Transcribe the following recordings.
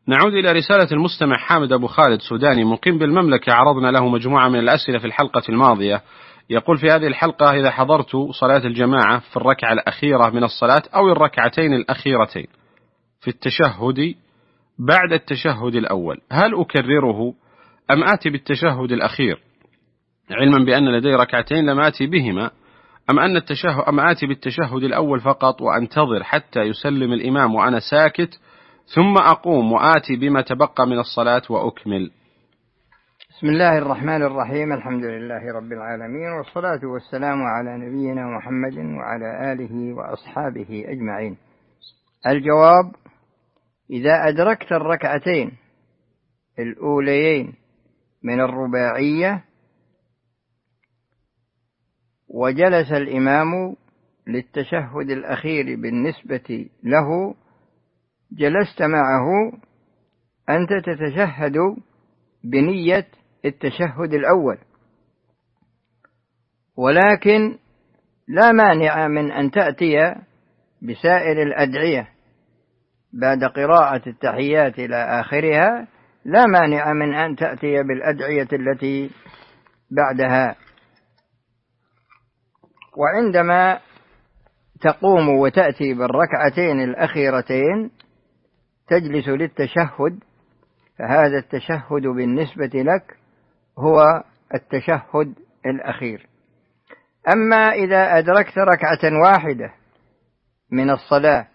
نعود إلى رسالة المستمع حامد أبو خالد سوداني مقيم بالمملكة. عرضنا له مجموعة من الأسئلة في الحلقة الماضية. يقول في هذه الحلقة: إذا حضرت صلاة الجماعة في الركعة الأخيرة من الصلاة أو الركعتين الأخيرتين في التشهد بعد التشهد الأول، هل أكرره أم آتي بالتشهد الأخير، علما بأن لدي ركعتين لم آتي بهما، أم آتي بالتشهد الأول فقط وأنتظر حتى يسلم الإمام وأنا ساكت ثم أقوم وآتي بما تبقى من الصلاة وأكمل؟ بسم الله الرحمن الرحيم. الحمد لله رب العالمين، والصلاة والسلام على نبينا محمد وعلى آله وأصحابه أجمعين. الجواب: إذا أدركت الركعتين الأوليين من الرباعية وجلس الإمام للتشهد الأخير بالنسبة له، جلست معه أنت تتشهد بنية التشهد الأول، ولكن لا مانع من أن تأتي بسائر الأدعية بعد قراءة التحيات إلى آخرها، لا مانع من أن تأتي بالأدعية التي بعدها. وعندما تقوم وتأتي بالركعتين الأخيرتين تجلس للتشهد، فهذا التشهد بالنسبة لك هو التشهد الأخير. أما إذا أدركت ركعة واحدة من الصلاة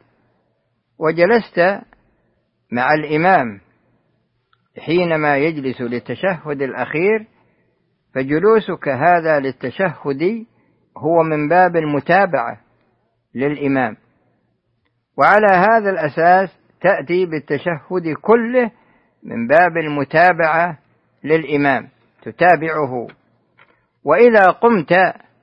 وجلست مع الإمام حينما يجلس للتشهد الأخير، فجلوسك هذا للتشهد هو من باب المتابعة للإمام، وعلى هذا الأساس تأتي بالتشهد كله من باب المتابعة للإمام، تتابعه. وإذا قمت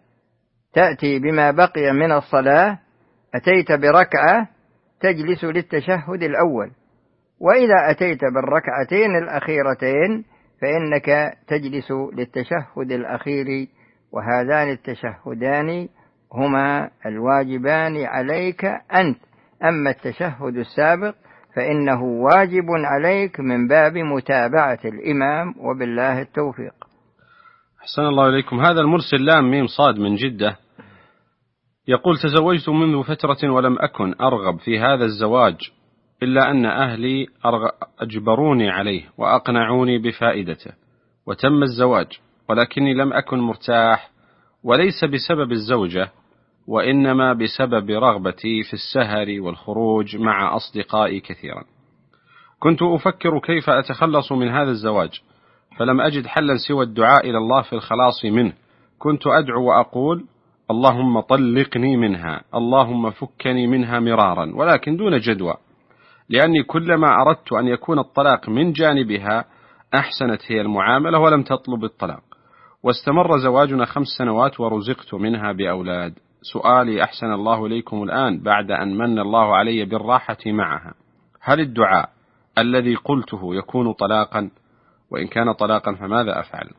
تأتي بما بقي من الصلاة، أتيت بركعة تجلس للتشهد الأول، وإذا أتيت بالركعتين الأخيرتين فإنك تجلس للتشهد الأخير، وهذان التشهدان هما الواجبان عليك أنت. أما التشهد السابق فإنه واجب عليك من باب متابعة الإمام، وبالله التوفيق. أحسن الله إليكم. هذا المرسل لام ميم صاد من جدة يقول: تزوجت منذ فترة ولم أكن أرغب في هذا الزواج، إلا أن أهلي أجبروني عليه وأقنعوني بفائدته وتم الزواج، ولكني لم أكن مرتاح، وليس بسبب الزوجة وإنما بسبب رغبتي في السهر والخروج مع أصدقائي كثيرا. كنت أفكر كيف أتخلص من هذا الزواج، فلم أجد حلا سوى الدعاء إلى الله في الخلاص منه. كنت أدعو وأقول: اللهم طلقني منها، اللهم فكني منها مرارا، ولكن دون جدوى، لأني كلما أردت أن يكون الطلاق من جانبها أحسنت هي المعاملة ولم تطلب الطلاق، واستمر زواجنا 5 سنوات ورزقت منها بأولاد. سؤالي أحسن الله إليكم الآن بعد أن من الله علي بالراحة معها، هل الدعاء الذي قلته يكون طلاقا؟ وإن كان طلاقا فماذا أفعل؟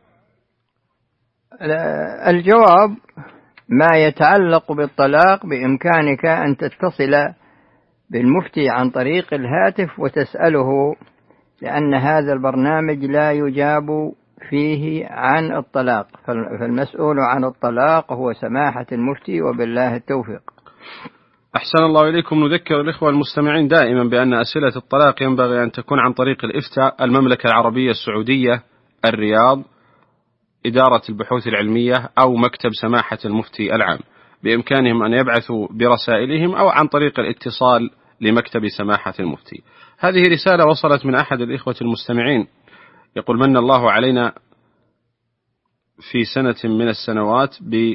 الجواب: ما يتعلق بالطلاق بإمكانك أن تتصل بالمفتي عن طريق الهاتف وتسأله، لأن هذا البرنامج لا يجاب فيه عن الطلاق، فالمسؤول عن الطلاق هو سماحة المفتي، وبالله التوفيق. أحسن الله إليكم. نذكر الإخوة المستمعين دائما بأن أسئلة الطلاق ينبغي أن تكون عن طريق الإفتاء، المملكة العربية السعودية، الرياض، إدارة البحوث العلمية، أو مكتب سماحة المفتي العام. بإمكانهم أن يبعثوا برسائلهم أو عن طريق الاتصال لمكتب سماحة المفتي. هذه رسالة وصلت من أحد الإخوة المستمعين يقول: من الله علينا في سنة من السنوات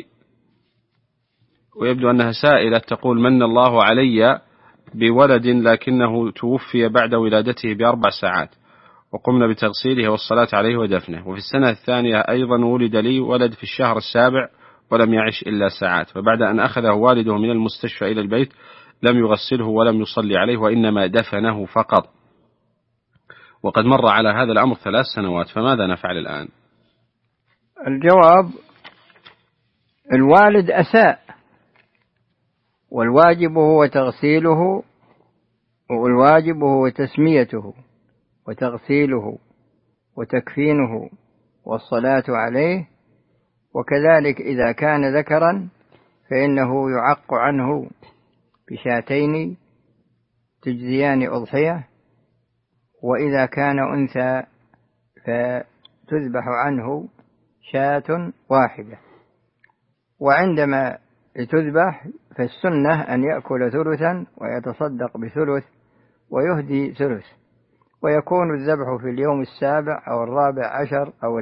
ويبدو أنها سائلة تقول: من الله علي بولد لكنه توفي بعد ولادته ب4 ساعات، وقمنا بتغسيله والصلاة عليه ودفنه، وفي السنة الثانية أيضا ولد لي ولد في الشهر السابع ولم يعش إلا ساعات، فبعد أن أخذه والده من المستشفى إلى البيت لم يغسله ولم يصلي عليه وإنما دفنه فقط، وقد مر على هذا الأمر 3 سنوات، فماذا نفعل الآن؟ الجواب: الوالد أساء، والواجب هو تغسيله، والواجب هو تسميته، وتغسيله وتكفينه والصلاة عليه. وكذلك إذا كان ذكرا فإنه يعق عنه بشاتين تجزيان أضحية، وإذا كان أنثى فتذبح عنه شاة واحدة. وعندما تذبح فالسنة أن يأكل ثلثا ويتصدق بثلث ويهدي ثلث، ويكون الذبح في اليوم 7 أو 14 أو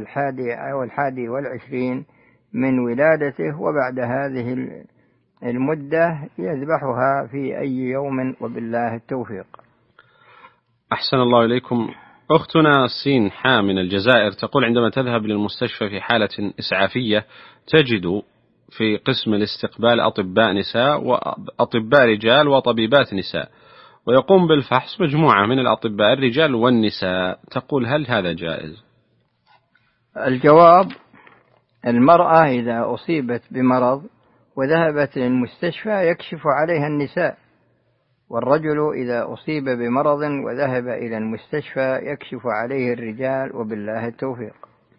21 من ولادته، وبعد هذه المدة يذبحها في أي يوم، وبالله التوفيق. أحسن الله إليكم. أختنا سين حا من الجزائر تقول: عندما تذهب للمستشفى في حالة إسعافية تجد في قسم الاستقبال أطباء نساء وأطباء رجال وطبيبات نساء، ويقوم بالفحص مجموعة من الأطباء الرجال والنساء. تقول: هل هذا جائز؟ الجواب: المرأة إذا أصيبت بمرض وذهبت للمستشفى يكشف عليها النساء، والرجل إذا أصيب بمرض وذهب إلى المستشفى يكشف عليه الرجال، وبالله التوفيق.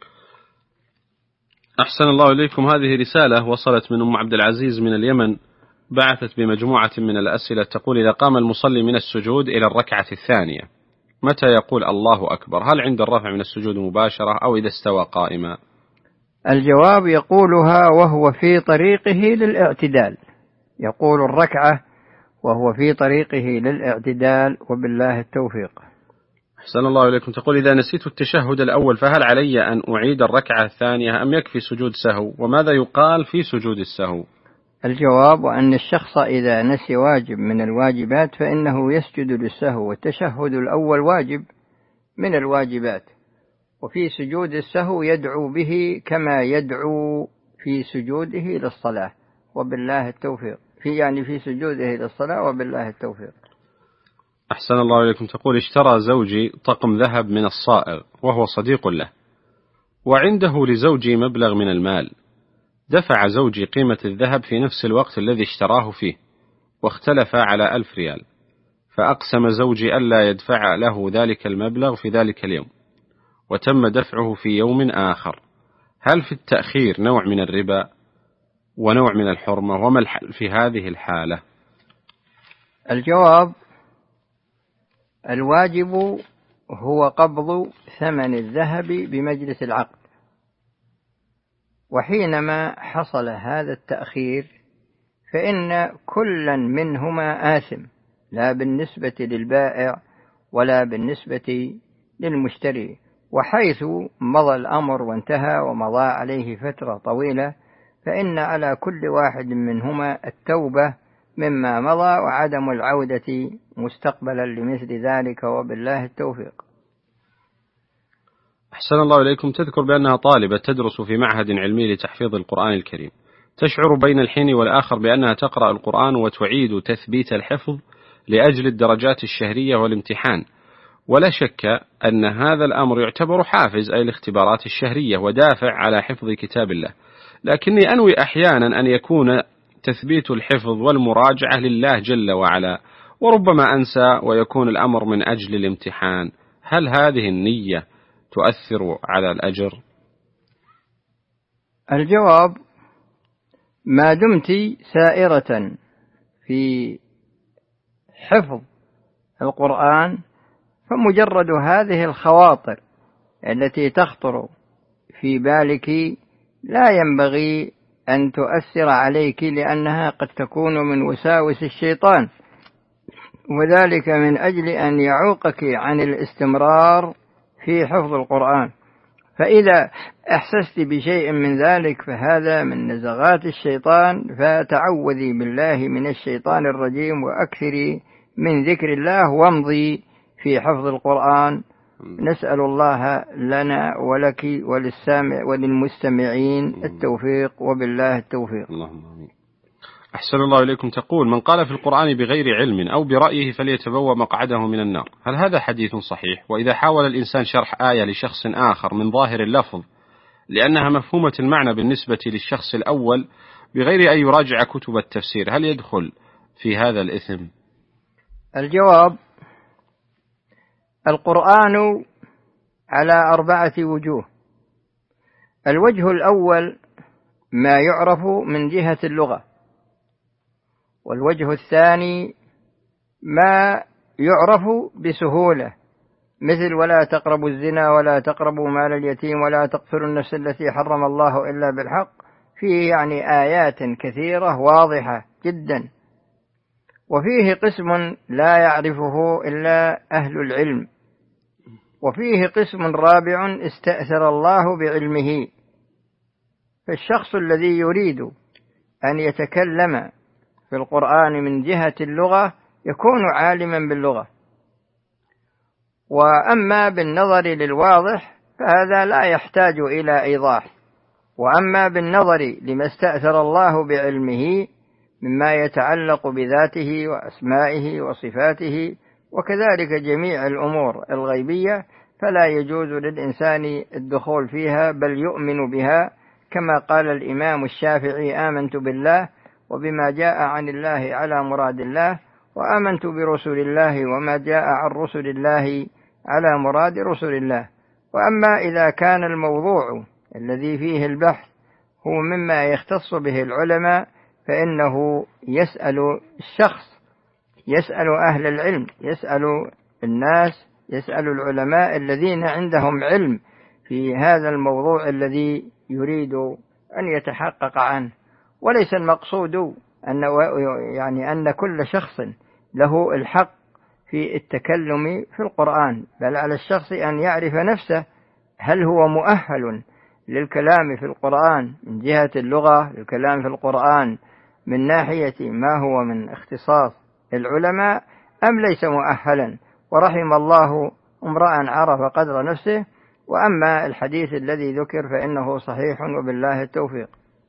أحسن الله إليكم. هذه رسالة وصلت من أم عبد العزيز من اليمن، بعثت بمجموعة من الأسئلة. تقول: إذا قام المصلي من السجود إلى الركعة الثانية متى يقول الله أكبر؟ هل عند الرفع من السجود مباشرة أو إذا استوى قائما؟ الجواب: يقولها وهو في طريقه للاعتدال، يقول الركعة وهو في طريقه للاعتدال، وبالله التوفيق. أحسن الله إليكم. تقول: إذا نسيت التشهد الأول فهل علي أن أعيد الركعة الثانية أم يكفي سجود سهو؟ وماذا يقال في سجود السهو؟ الجواب: أن الشخص إذا نسي واجب من الواجبات فإنه يسجد للسهو، والتشهد الأول واجب من الواجبات، وفي سجود السهو يدعو به كما يدعو في سجوده للصلاة، وبالله التوفيق. في سجوده للصلاة، وبالله التوفيق. أحسن الله إليكم. تقول: اشترى زوجي طقم ذهب من الصائغ وهو صديق له، وعنده لزوجي مبلغ من المال. دفع زوجي قيمة الذهب في نفس الوقت الذي اشتراه فيه، واختلف على 1000 ريال، فأقسم زوجي ألا يدفع له ذلك المبلغ في ذلك اليوم، وتم دفعه في يوم آخر. هل في التأخير نوع من الربا ونوع من الحرمة، وما الحل في هذه الحالة؟ الجواب: الواجب هو قبض ثمن الذهب بمجلس العقد، وحينما حصل هذا التأخير فإن كلا منهما آثم، لا بالنسبة للبائع ولا بالنسبة للمشتري. وحيث مضى الأمر وانتهى ومضى عليه فترة طويلة فإن على كل واحد منهما التوبة مما مضى وعدم العودة مستقبلا لمثل ذلك، وبالله التوفيق. أحسن الله إليكم. تذكر بأنها طالبة تدرس في معهد علمي لتحفيظ القرآن الكريم، تشعر بين الحين والآخر بأنها تقرأ القرآن وتعيد تثبيت الحفظ لأجل الدرجات الشهرية والامتحان، ولا شك أن هذا الأمر يعتبر حافز، أي الاختبارات الشهرية، ودافع على حفظ كتاب الله، لكني أنوي أحيانا أن يكون تثبيت الحفظ والمراجعة لله جل وعلا، وربما أنسى ويكون الأمر من أجل الامتحان. هل هذه النية تؤثر على الأجر؟ الجواب: ما دمت سائرة في حفظ القرآن فمجرد هذه الخواطر التي تخطر في بالك لا ينبغي أن تؤثر عليك، لأنها قد تكون من وساوس الشيطان، وذلك من أجل أن يعوقك عن الاستمرار في حفظ القرآن. فإذا أحسست بشيء من ذلك فهذا من نزغات الشيطان، فتعوذي بالله من الشيطان الرجيم وأكثري من ذكر الله وامضي في حفظ القرآن. نسأل الله لنا ولك وللمستمعين التوفيق، وبالله التوفيق. اللهم آمين. أحسن الله إليكم. تقول: من قال في القرآن بغير علم أو برأيه فليتبوأ مقعده من النار. هل هذا حديث صحيح؟ وإذا حاول الإنسان شرح آية لشخص آخر من ظاهر اللفظ لأنها مفهومة المعنى بالنسبة للشخص الأول بغير أن يراجع كتب التفسير، هل يدخل في هذا الإثم؟ الجواب: القرآن على 4 وجوه. الوجه الأول ما يعرف من جهة اللغة، والوجه الثاني ما يعرف بسهولة، مثل ولا تقربوا الزنا ولا تقربوا مال اليتيم ولا تقتلوا النفس التي حرم الله إلا بالحق، فيه يعني آيات كثيرة واضحة جدا. وفيه قسم لا يعرفه إلا أهل العلم، وفيه قسم رابع استأثر الله بعلمه. فالشخص الذي يريد أن يتكلم في القرآن من جهة اللغة يكون عالما باللغة. وأما بالنظر للواضح فهذا لا يحتاج إلى إيضاح. وأما بالنظر لما استأثر الله بعلمه مما يتعلق بذاته وأسمائه وصفاته وكذلك جميع الأمور الغيبية فلا يجوز للإنسان الدخول فيها، بل يؤمن بها كما قال الإمام الشافعي: آمنت بالله وبما جاء عن الله على مراد الله، وآمنت برسول الله وما جاء عن رسل الله على مراد رسل الله. وأما إذا كان الموضوع الذي فيه البحث هو مما يختص به العلماء فإنه يسأل الشخص، يسأل أهل العلم، يسأل الناس، يسأل العلماء الذين عندهم علم في هذا الموضوع الذي يريد أن يتحقق عنه. وليس المقصود أن كل شخص له الحق في التكلم في القرآن، بل على الشخص أن يعرف نفسه هل هو مؤهل للكلام في القرآن من جهة اللغة، للكلام في القرآن من ناحية ما هو من اختصاص العلماء، أم ليس مؤهلا. ورحم الله امرأ عرف قدر نفسه. وأما الحديث الذي ذكر فإنه صحيح وبالله التوفيق.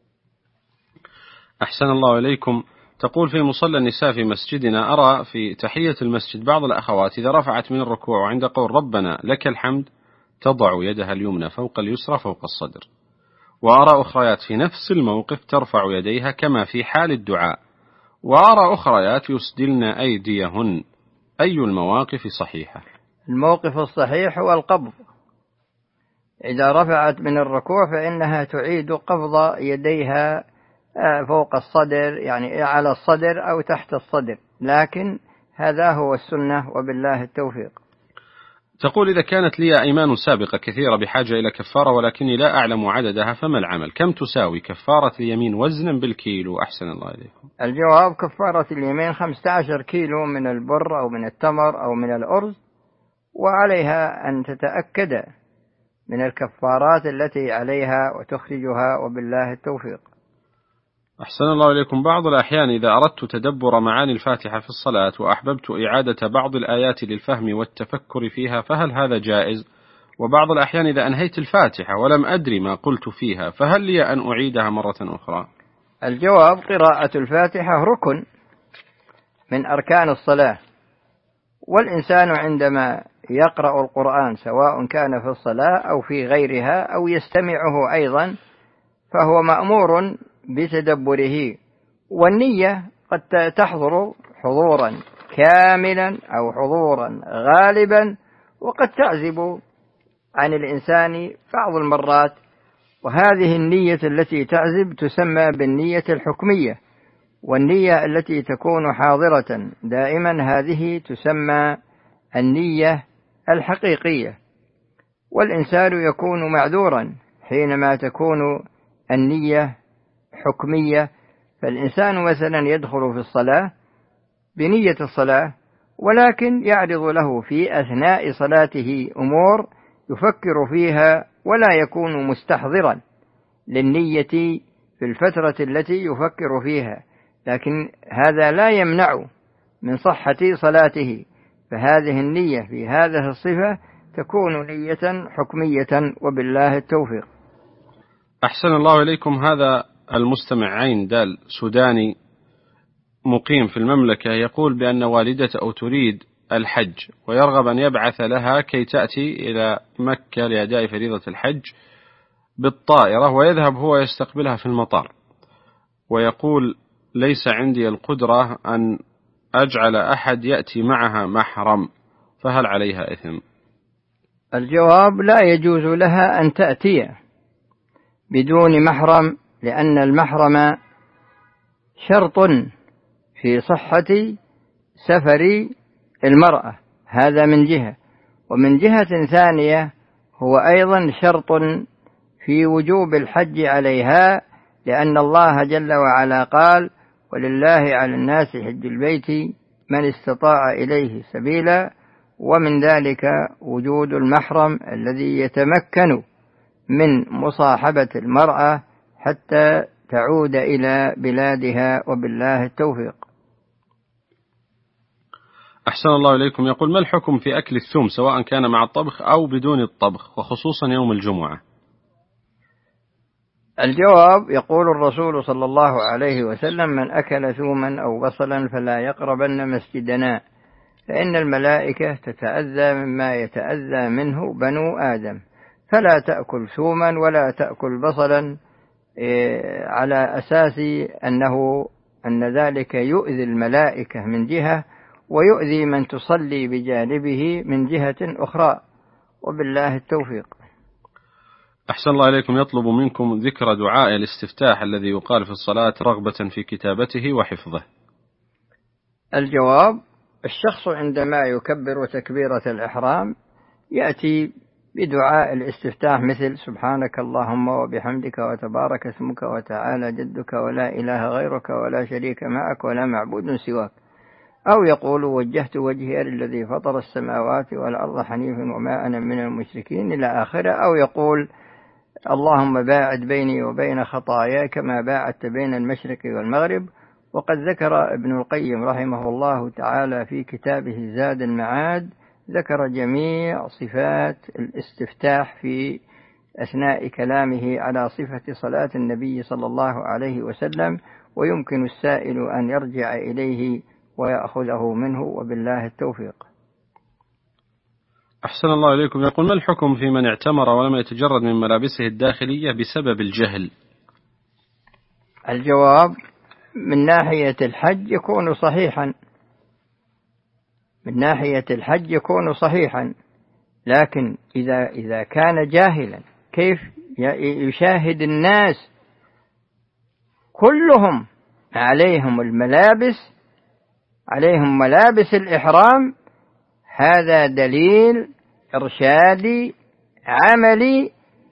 أحسن الله إليكم. تقول: في مصلى النساء في مسجدنا أرى في تحية المسجد بعض الأخوات إذا رفعت من الركوع وعند قول ربنا لك الحمد تضع يدها اليمنى فوق اليسرى فوق الصدر، وأرى أخريات في نفس الموقف ترفع يديها كما في حال الدعاء، وأرى أخريات يسدلن أيديهن. أي المواقف صحيحة؟ الموقف الصحيح هو القبض. إذا رفعت من الركوع فإنها تعيد قبض يديها فوق الصدر، يعني على الصدر أو تحت الصدر، لكن هذا هو السنة وبالله التوفيق. تقول: إذا كانت لي أيمان سابقة كثيرة بحاجة إلى كفارة ولكني لا أعلم عددها فما العمل؟ كم تساوي كفارة اليمين وزنا بالكيلو؟ أحسن الله إليكم. الجواب: كفارة اليمين 15 كيلو من البر أو من التمر أو من الأرز، وعليها أن تتأكد من الكفارات التي عليها وتخرجها وبالله التوفيق. أحسن الله إليكم. بعض الأحيان إذا أردت تدبر معاني الفاتحة في الصلاة وأحببت إعادة بعض الآيات للفهم والتفكر فيها فهل هذا جائز؟ وبعض الأحيان إذا أنهيت الفاتحة ولم أدري ما قلت فيها فهل لي أن أعيدها مرة أخرى؟ الجواب: قراءة الفاتحة ركن من أركان الصلاة، والإنسان عندما يقرأ القرآن سواء كان في الصلاة أو في غيرها أو يستمعه أيضا فهو مأمور بتدبره. والنية قد تحضر حضورا كاملا أو حضورا غالبا، وقد تعزب عن الإنسان بعض المرات، وهذه النية التي تعزب تسمى بالنية الحكمية، والنية التي تكون حاضرة دائما هذه تسمى النية الحقيقية. والإنسان يكون معذورا حينما تكون النية حكمية. فالإنسان مثلا يدخل في الصلاة بنية الصلاة، ولكن يعرض له في أثناء صلاته أمور يفكر فيها ولا يكون مستحضرا للنية في الفترة التي يفكر فيها، لكن هذا لا يمنع من صحة صلاته. فهذه النية في هذه الصفة تكون نية حكمية وبالله التوفيق. أحسن الله إليكم. هذا المستمع عين دال سوداني مقيم في المملكة يقول بأن والدته تريد الحج ويرغب أن يبعث لها كي تأتي إلى مكة لأداء فريضة الحج بالطائرة، ويذهب هو يستقبلها في المطار، ويقول ليس عندي القدرة أن أجعل أحد يأتي معها محرم، فهل عليها إثم؟ الجواب: لا يجوز لها أن تأتي بدون محرم، لأن المحرم شرط في صحة سفر المرأة، هذا من جهة. ومن جهة ثانية هو أيضا شرط في وجوب الحج عليها، لأن الله جل وعلا قال: ولله على الناس حج البيت من استطاع إليه سبيلا. ومن ذلك وجود المحرم الذي يتمكن من مصاحبة المرأة حتى تعود إلى بلادها، وبالله التوفيق. أحسن الله إليكم. يقول: ما الحكم في أكل الثوم سواء كان مع الطبخ أو بدون الطبخ، وخصوصا يوم الجمعة؟ الجواب: يقول الرسول صلى الله عليه وسلم: من أكل ثوما أو بصلا فلا يقربن مسجدنا، فإن الملائكة تتأذى مما يتأذى منه بنو آدم. فلا تأكل ثوما ولا تأكل بصلا على أساس أن ذلك يؤذي الملائكة من جهة، ويؤذي من تصلي بجانبه من جهة أخرى، وبالله التوفيق. أحسن الله إليكم. يطلب منكم ذكر دعاء الاستفتاح الذي يقال في الصلاة رغبة في كتابته وحفظه. الجواب: الشخص عندما يكبر تكبيرة الإحرام يأتي بدعاء الاستفتاح مثل: سبحانك اللهم وبحمدك وتبارك اسمك وتعالى جدك ولا إله غيرك ولا شريك معك ولا معبود سواك، أو يقول: وجهت وجهي للذي فطر السماوات والأرض حنيفا وما أنا من المشركين إلى آخره، أو يقول: اللهم باعد بيني وبين خطاياي كما باعدت بين المشرق والمغرب. وقد ذكر ابن القيم رحمه الله تعالى في كتابه زاد المعاد، ذكر جميع صفات الاستفتاح في أثناء كلامه على صفة صلاة النبي صلى الله عليه وسلم، ويمكن السائل أن يرجع إليه ويأخذه منه، وبالله التوفيق. أحسن الله إليكم. يقول: ما الحكم في من اعتمر ولم يتجرد من ملابسه الداخلية بسبب الجهل؟ الجواب: من ناحية الحج يكون صحيحا، من ناحية الحج يكون صحيحا، لكن إذا كان جاهلا كيف يشاهد الناس كلهم عليهم الملابس، عليهم ملابس الإحرام؟ هذا دليل إرشادي عملي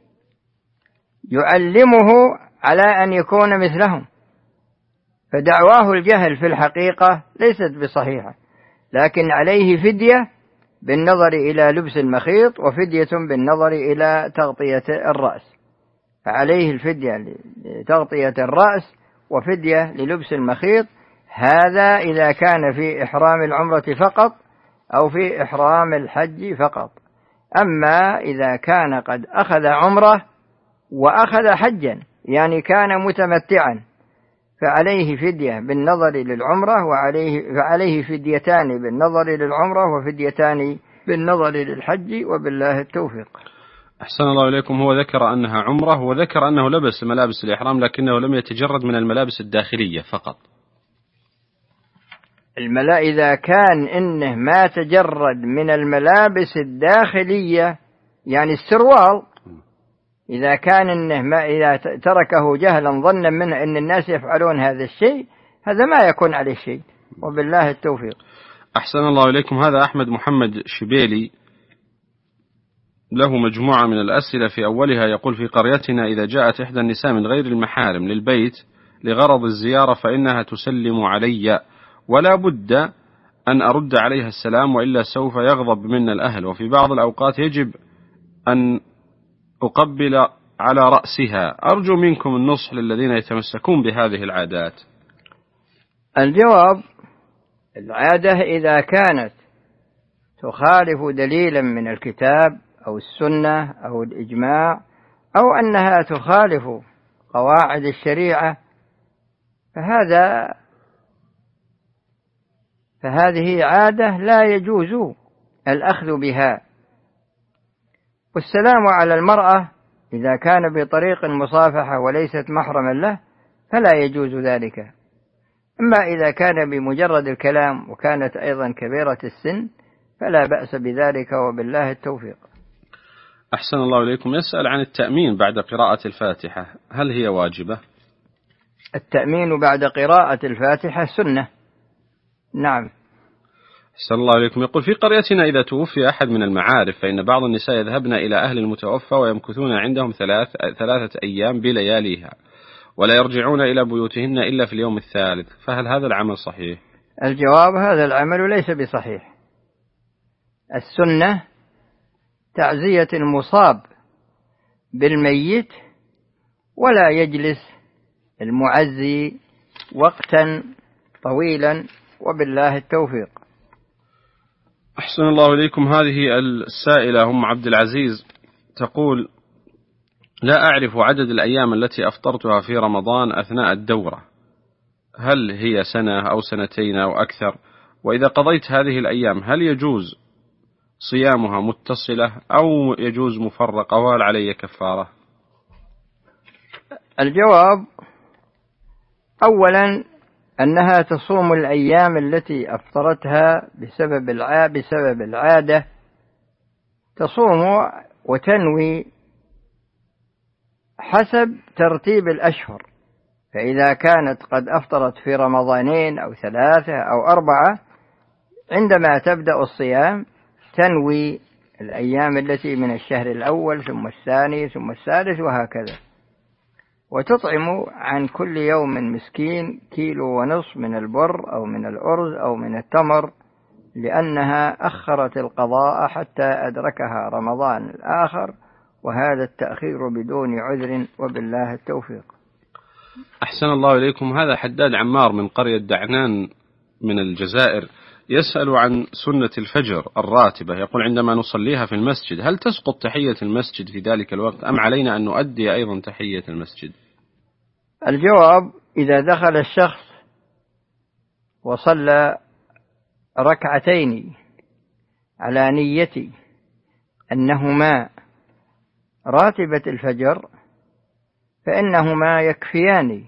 يعلمه على أن يكون مثلهم، فدعواه الجهل في الحقيقة ليست بصحيحة، لكن عليه فدية بالنظر إلى لبس المخيط، وفدية بالنظر إلى تغطية الرأس. فعليه الفدية لتغطية الرأس وفدية للبس المخيط، هذا إذا كان في إحرام العمرة فقط أو في إحرام الحج فقط. أما إذا كان قد أخذ عمرة وأخذ حجا، يعني كان متمتعا، فعليه فدية بالنظر للعمرة، فعليه فديتان بالنظر للعمرة وفديتان بالنظر للحج، وبالله التوفيق. أحسن الله إليكم. هو ذكر أنها عمرة، وذكر أنه لبس ملابس الإحرام لكنه لم يتجرد من الملابس الداخلية فقط. إذا كان إنه ما تجرد من الملابس الداخلية، يعني السروال، إذا كان إنه إذا تركه جهلا ظنا منه أن الناس يفعلون هذا الشيء، هذا ما يكون عليه شيء، وبالله التوفيق. أحسن الله إليكم. هذا أحمد محمد شبيلي له مجموعة من الأسئلة، في أولها يقول: في قريتنا إذا جاءت إحدى النساء من غير المحارم للبيت لغرض الزيارة فإنها تسلم علي، ولا بد أن أرد عليها السلام وإلا سوف يغضب منا الأهل، وفي بعض الأوقات يجب أن أقبل على رأسها. أرجو منكم النصح للذين يتمسكون بهذه العادات. الجواب: العادة إذا كانت تخالف دليلا من الكتاب أو السنة أو الإجماع، أو أنها تخالف قواعد الشريعة، فهذه عادة لا يجوز الأخذ بها. والسلام على المرأة إذا كان بطريق المصافحة وليست محرما له فلا يجوز ذلك. أما إذا كان بمجرد الكلام وكانت أيضا كبيرة السن فلا بأس بذلك وبالله التوفيق. أحسن الله إليكم. يسأل عن التأمين بعد قراءة الفاتحة، هل هي واجبة؟ التأمين بعد قراءة الفاتحة سنة. نعم. أحسن الله إليكم. يقول في قريتنا إذا توفي أحد من المعارف فإن بعض النساء يذهبن إلى أهل المتوفى ويمكثون عندهم 3 أيام بلياليها ولا يرجعون إلى بيوتهن إلا في اليوم الثالث، فهل هذا العمل صحيح؟ الجواب: هذا العمل ليس بصحيح. السنة تعزية المصاب بالميت، ولا يجلس المعزي وقتا طويلا، وبالله التوفيق. أحسن الله إليكم. هذه السائلة أم عبد العزيز تقول: لا أعرف عدد الأيام التي أفطرتها في رمضان أثناء الدورة، هل هي سنة أو سنتين أو أكثر؟ وإذا قضيت هذه الأيام هل يجوز صيامها متصلة أو يجوز مفرقة، وهل علي كفارة؟ الجواب: أولا أنها تصوم الأيام التي أفطرتها بسبب العادة، تصوم وتنوي حسب ترتيب الأشهر، فإذا كانت قد أفطرت في رمضانين أو 3 أو 4 عندما تبدأ الصيام تنوي الأيام التي من الشهر الأول ثم الثاني ثم الثالث وهكذا، وتطعم عن كل يوم مسكين 1.5 كيلو من البر أو من الأرز أو من التمر، لأنها أخرت القضاء حتى أدركها رمضان الآخر، وهذا التأخير بدون عذر، وبالله التوفيق. أحسن الله إليكم. هذا حداد عمار من قرية دعنان من الجزائر يسأل عن سنة الفجر الراتبة، يقول: عندما نصليها في المسجد هل تسقط تحية المسجد في ذلك الوقت أم علينا أن نؤدي أيضا تحية المسجد؟ الجواب: إذا دخل الشخص وصلى 2 ركعتين على نية أنهما راتبة الفجر فإنهما يكفيان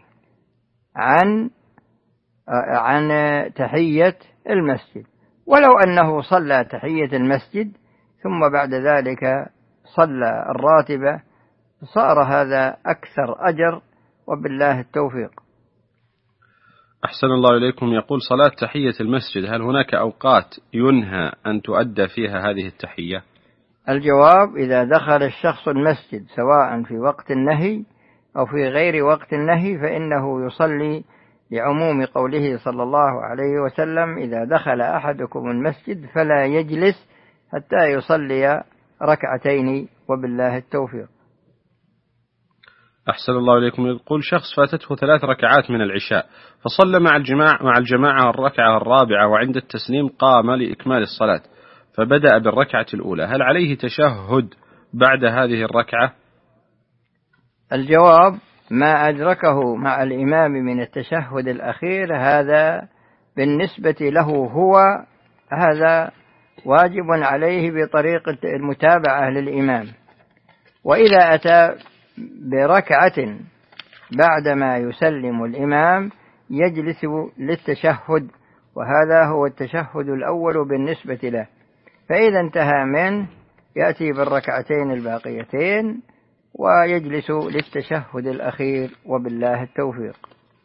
عن تحية المسجد، ولو أنه صلى تحية المسجد ثم بعد ذلك صلى الراتبة صار هذا أكثر أجر، وبالله التوفيق. أحسن الله إليكم. يقول: صلاة تحية المسجد هل هناك أوقات ينهى أن تؤدى فيها هذه التحية؟ الجواب: إذا دخل الشخص المسجد سواء في وقت النهي أو في غير وقت النهي فإنه يصلي، لعموم قوله صلى الله عليه وسلم: إذا دخل أحدكم المسجد فلا يجلس حتى يصلي 2 ركعتين، وبالله التوفيق. أحسن الله إليكم. يقول: شخص فاتته 3 ركعات من العشاء فصلى مع الجماعة 4 وعند التسليم قام لإكمال الصلاة فبدأ بالركعة الأولى، هل عليه تشهد بعد هذه الركعة؟ الجواب: ما أدركه مع الإمام من التشهد الأخير هذا بالنسبة له هذا واجب عليه بطريقة المتابعة للإمام، وإذا أتى بركعة بعدما يسلم الإمام يجلس للتشهد، وهذا هو التشهد الأول بالنسبة له، فإذا انتهى منه يأتي بالركعتين الباقيتين ويجلس للتشهد الأخير، وبالله التوفيق.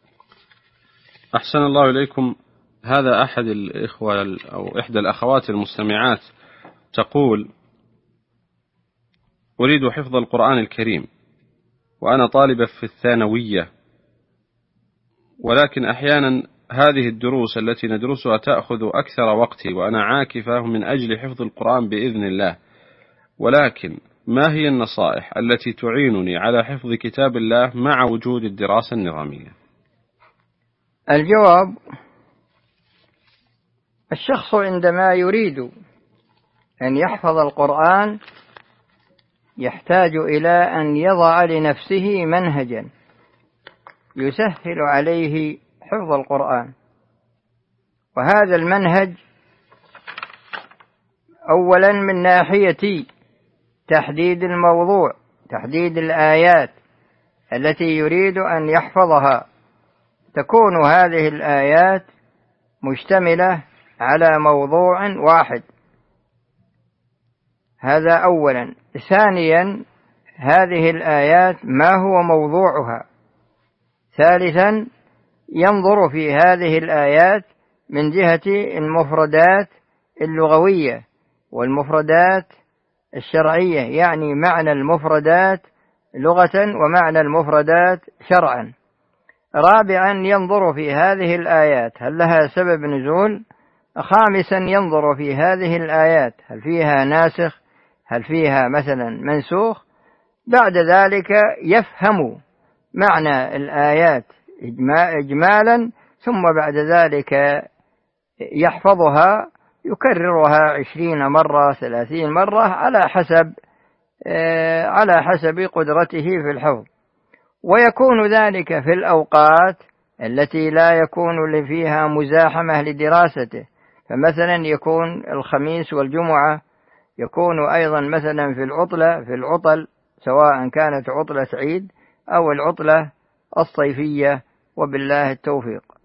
أحسن الله إليكم. هذا أحد الإخوة أو إحدى الأخوات المستمعات تقول: أريد حفظ القرآن الكريم وأنا طالبة في الثانوية، ولكن أحيانا هذه الدروس التي ندرسها تأخذ أكثر وقتي وأنا عاكفة من أجل حفظ القرآن بإذن الله، ولكن ما هي النصائح التي تعينني على حفظ كتاب الله مع وجود الدراسة النظامية؟ الجواب: الشخص عندما يريد أن يحفظ القرآن يحتاج إلى أن يضع لنفسه منهجا يسهل عليه حفظ القرآن، وهذا المنهج أولا من ناحية تحديد الموضوع، تحديد الآيات التي يريد أن يحفظها، تكون هذه الآيات مشتملة على موضوع واحد، هذا أولا. ثانيا هذه الآيات ما هو موضوعها. ثالثا ينظر في هذه الآيات من جهة المفردات اللغوية والمفردات الشرعية، يعني معنى المفردات لغة ومعنى المفردات شرعا. رابعا ينظر في هذه الآيات هل لها سبب نزول. خامسا ينظر في هذه الآيات هل فيها ناسخ، هل فيها مثلا منسوخ. بعد ذلك يفهم معنى الآيات إجمالا، ثم بعد ذلك يحفظها، يكررها 20 مرة 30 مرة على حسب قدرته في الحفظ. ويكون ذلك في الأوقات التي لا يكون فيها مزاحمة لدراسته، فمثلا يكون الخميس والجمعة، يكون أيضا مثلا في العطل سواء كانت عطلة عيد أو العطلة الصيفية. وبالله التوفيق.